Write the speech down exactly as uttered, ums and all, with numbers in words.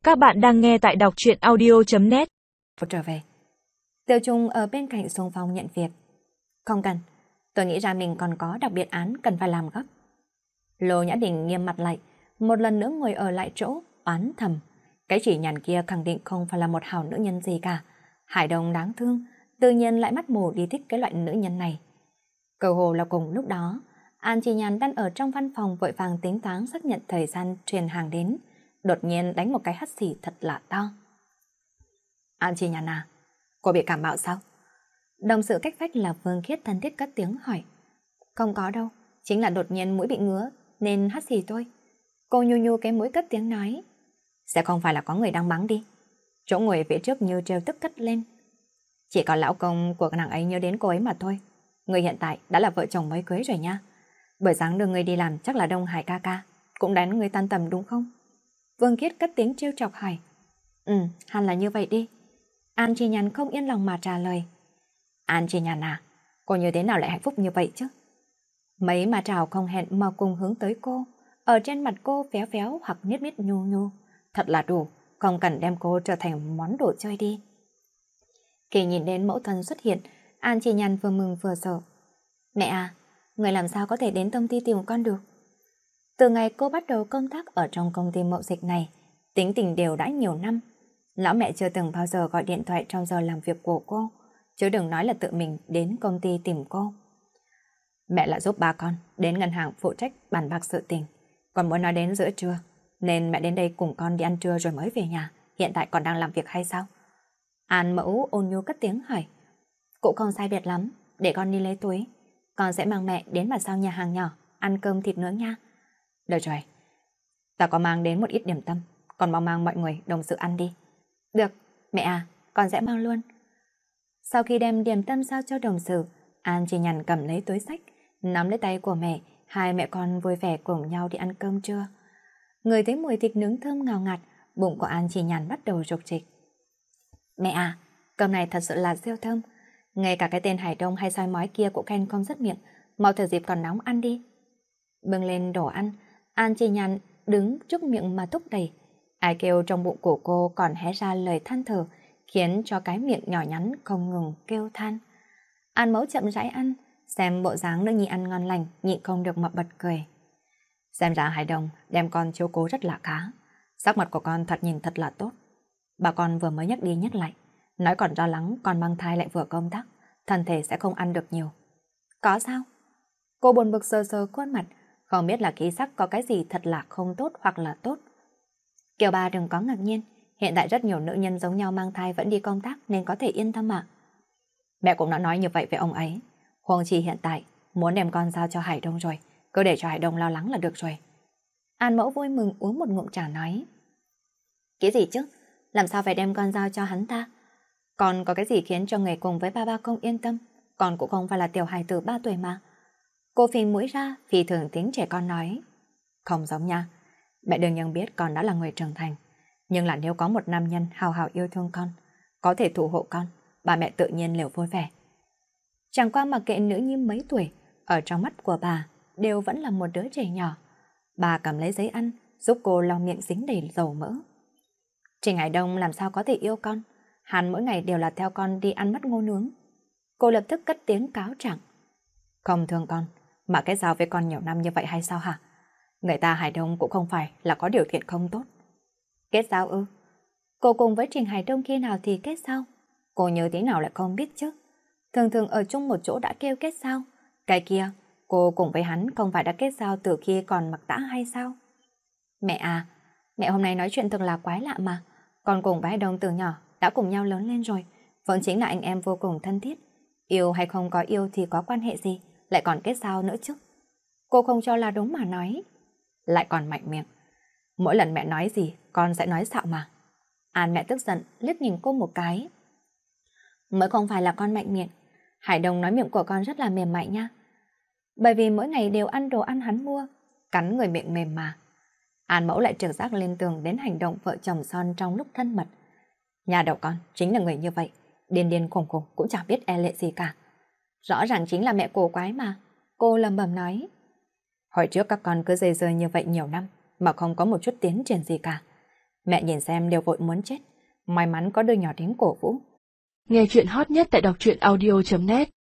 Các bạn đang nghe tại đọc truyện audio chấm net. Trở về. Tiêu Trung ở bên cạnh xung phong nhận việc. Không cần, tôi nghĩ ra mình còn có đặc biệt án cần phải làm gấp. Lô Nhã Đình nghiêm mặt lại, một lần nữa ngồi ở lại chỗ, oán thầm. Cái chỉ nhàn kia khẳng định không phải là một hảo nữ nhân gì cả. Hải Đông đáng thương, tự nhiên lại mắt mù đi thích cái loại nữ nhân này. Cầu hồ là cùng lúc đó, An Chi Nhàn đang ở trong văn phòng vội vàng tính toán xác nhận thời gian truyền hàng đến. Đột nhiên đánh một cái hắt xì thật là to. An Chi Nhàn à, cô bị cảm mạo sao? Đồng sự cách vách là Vương Khiết thân thiết cất tiếng hỏi. Không có đâu, chính là đột nhiên mũi bị ngứa nên hắt xì thôi. Cô nhu nhu cái mũi cất tiếng nói. Sẽ không phải là có người đang mắng đi. Chỗ ngồi phía trước như trêu tức cất lên. Chỉ có lão công của nàng ấy nhớ đến cô ấy mà thôi. Người hiện tại đã là vợ chồng mới cưới rồi nha. Buổi sáng đưa người đi làm chắc là Đông Hải ca ca cũng đánh người tan tầm đúng không? Vương Khiết cất tiếng trêu chọc hỏi. Ừ, hẳn là như vậy đi. An Chi Nhàn không yên lòng mà trả lời. An Chi Nhàn à, cô như thế nào lại hạnh phúc như vậy chứ? Mấy mà trào không hẹn mà cùng hướng tới cô. Ở trên mặt cô véo véo hoặc miết miết nhu nhu. Thật là đủ, không cần đem cô trở thành món đồ chơi đi. Khi nhìn đến mẫu thân xuất hiện, An Chi Nhàn vừa mừng vừa sợ. Mẹ à, người làm sao có thể đến công ty tìm con được? Từ ngày cô bắt đầu công tác ở trong công ty mậu dịch này, tính tình đều đã nhiều năm. Lão mẹ chưa từng bao giờ gọi điện thoại trong giờ làm việc của cô, chứ đừng nói là tự mình đến công ty tìm cô. Mẹ lại giúp ba con đến ngân hàng phụ trách bàn bạc sự tình. Còn muốn nói đến giữa trưa, nên mẹ đến đây cùng con đi ăn trưa rồi mới về nhà. Hiện tại còn đang làm việc hay sao? An mẫu ôn nhu cất tiếng hỏi. Cũng không sai biệt lắm, để con đi lấy túi. Con sẽ mang mẹ đến mặt sau nhà hàng nhỏ, ăn cơm thịt nướng nha. Được rồi, ta có mang đến một ít điểm tâm, còn mau mang mọi người đồng sự ăn đi. Được, mẹ à, con sẽ mang luôn. Sau khi đem điểm tâm sao cho đồng sự, An Chi Nhàn cầm lấy túi xách, nắm lấy tay của mẹ, hai mẹ con vui vẻ cùng nhau đi ăn cơm trưa. Người thấy mùi thịt nướng thơm ngào ngạt, bụng của An Chi Nhàn bắt đầu rục rịch. Mẹ à, cơm này thật sự là siêu thơm. Ngay cả cái tên Hải Đông hay soi mói kia cũng khen không dứt miệng, mau thử dịp còn nóng ăn đi. Bưng lên đồ ăn, An Chi Nhàn đứng trước miệng mà thúc đẩy. Ai kêu trong bụng của cô còn hé ra lời than thở, khiến cho cái miệng nhỏ nhắn không ngừng kêu than. An mẫu chậm rãi ăn, xem bộ dáng nữ nhi ăn ngon lành, nhịn không được mà bật cười. Xem ra Hải Đông đem con chiếu cố rất là khá. Sắc mặt của con thật nhìn thật là tốt. Bà con vừa mới nhắc đi nhắc lại, nói còn lo lắng con mang thai lại vừa công tác, thân thể sẽ không ăn được nhiều. Có sao? Cô buồn bực sờ sờ khuôn mặt, không biết là ký sắc có cái gì thật là không tốt hoặc là tốt. Kiều bà đừng có ngạc nhiên, hiện tại rất nhiều nữ nhân giống nhau mang thai vẫn đi công tác nên có thể yên tâm mà. Mẹ cũng đã nói như vậy với ông ấy. Huống chi hiện tại muốn đem con giao cho Hải Đông rồi, cứ để cho Hải Đông lo lắng là được rồi. An mẫu vui mừng uống một ngụm trà nói. Cái gì chứ? Làm sao phải đem con giao cho hắn ta? Còn có cái gì khiến cho người cùng với ba ba không yên tâm? Con cũng không phải là tiểu hài tử ba tuổi mà. Cô phình mũi ra vì thường tiếng trẻ con nói. Không giống nha. Mẹ đương nhiên biết con đã là người trưởng thành. Nhưng là nếu có một nam nhân hào hào yêu thương con, có thể thủ hộ con, bà mẹ tự nhiên đều vui vẻ. Chẳng qua mặc kệ nữ nhi mấy tuổi, ở trong mắt của bà đều vẫn là một đứa trẻ nhỏ. Bà cầm lấy giấy ăn, giúp cô lau miệng dính đầy dầu mỡ. Trình Hải Đông làm sao có thể yêu con? Hắn mỗi ngày đều là theo con đi ăn mắt ngô nướng. Cô lập tức cất tiếng cáo trạng. Không thương con, mà kết giao với con nhiều năm như vậy hay sao hả? Người ta Hải Đông cũng không phải là có điều kiện không tốt. Kết giao ư? Cô cùng với Trình Hải Đông khi nào thì kết giao? Cô nhớ thế nào lại không biết chứ? Thường thường ở chung một chỗ đã kêu kết giao. Cái kia, cô cùng với hắn không phải đã kết giao từ khi còn mặc tã hay sao? Mẹ à, mẹ hôm nay nói chuyện thật là quái lạ mà. Con cùng với Hải Đông từ nhỏ đã cùng nhau lớn lên rồi. Vẫn chính là anh em vô cùng thân thiết. Yêu hay không có yêu thì có quan hệ gì, lại còn kết giao nữa chứ? Cô không cho là đúng mà nói. Lại còn mạnh miệng. Mỗi lần mẹ nói gì, con sẽ nói xạo mà. An mẹ tức giận, liếc nhìn cô một cái. Mới không phải là con mạnh miệng. Hải Đông nói miệng của con rất là mềm mại nha. Bởi vì mỗi ngày đều ăn đồ ăn hắn mua, cắn người miệng mềm mà. An mẫu lại trực giác lên tường đến hành động vợ chồng son trong lúc thân mật. Nhà đầu con chính là người như vậy, điên điên khùng khùng cũng chẳng biết e lệ gì cả. Rõ ràng chính là mẹ cổ quái mà. Cô lầm bầm nói. Hồi trước các con cứ dây dưa như vậy nhiều năm mà không có một chút tiến triển gì cả. Mẹ nhìn xem đều vội muốn chết. May mắn có đứa nhỏ đến cổ vũ. Nghe chuyện hot nhất tại đọc truyện audio chấm net